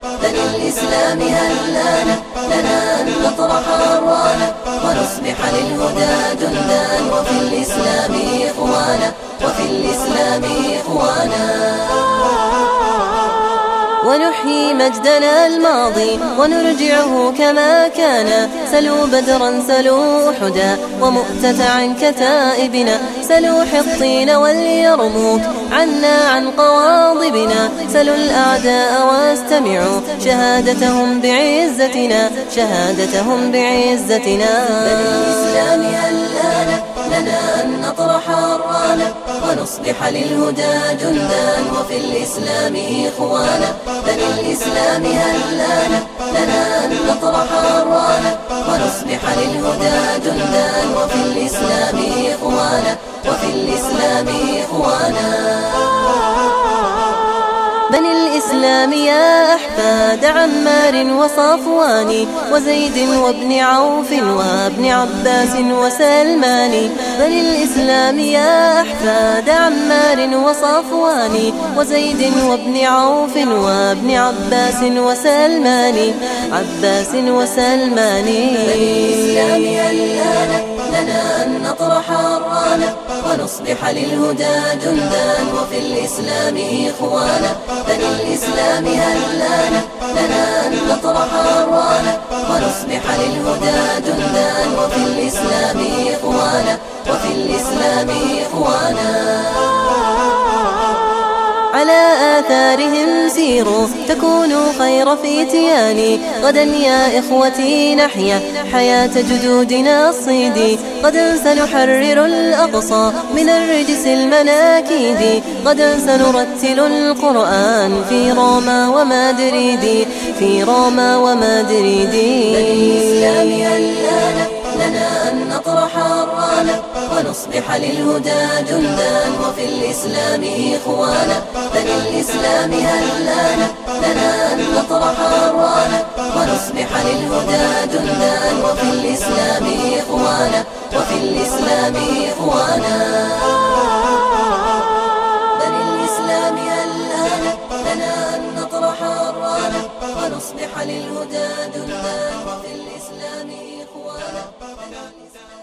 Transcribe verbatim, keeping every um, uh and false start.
بني الإسلام هلانا لنا أن نطرح أروانا ونصبح للهدى جندا وفي الإسلام إخوانا وفي الإسلام إخوانا ونحيي مجدنا الماضي ونرجعه كما كان. سلوا بدرا سلوا أحدا ومؤتة عن كتائبنا، سلوا حطين واليرموك عنا عن قواضبنا. سلوا الأعداء واستمعوا شهادتهم بعزتنا، شهادتهم بعزتنا. بني الإسلام هلانا لنا أن نطرح أروانا ونصبح للهدى جندا وفي الإسلام إخوانا. بني الإسلام هلانا لنا أن نطرح أروانا ونصبح للهدى جندا وفي الإسلام إخوانا وفي الإسلام إخوانا. بني الإسلام يا أحفاد عمار وصفوان وزيد وابن عوف وابن عباس وسلمان. بني الإسلام يا أحفاد عمار وصفوان وزيد وابن عوف وابن عباس وسلمان، عباس وسلمان. بني الإسلام هلانا لنا أن نطرح أروانا ونصبح للهدى جندا وفي الإسلام إخوانا. بني الإسلام هلانا لنا أن نطرح أروانا ونصبح للهدى جندا وفي الإسلام إخوانا وفي الإسلام إخوانا. على آثارهم سيروا تكونوا خير فتيان. غدا يا إخوتي نحيا حياة جدودنا الصيد. غدا سنحرر الأقصى من الرجس المناكيد. غدا سنرتل القرآن في روما ومادريد، في روما ومادريد. بني الإسلام هلانا لنا أن نطرح أروانا ونصبح للهدى جندا وفي الإسلام إخوانا. بني الإسلام هلانا لنا أن نطرح أروانا ونصبح للهدى جندا وفي الإسلام إخوانا وفي الإسلام إخوانا. بني الإسلام هلانا لنا أن نطرح أروانا ونصبح للهدى جندا وفي الإسلام إخوانا.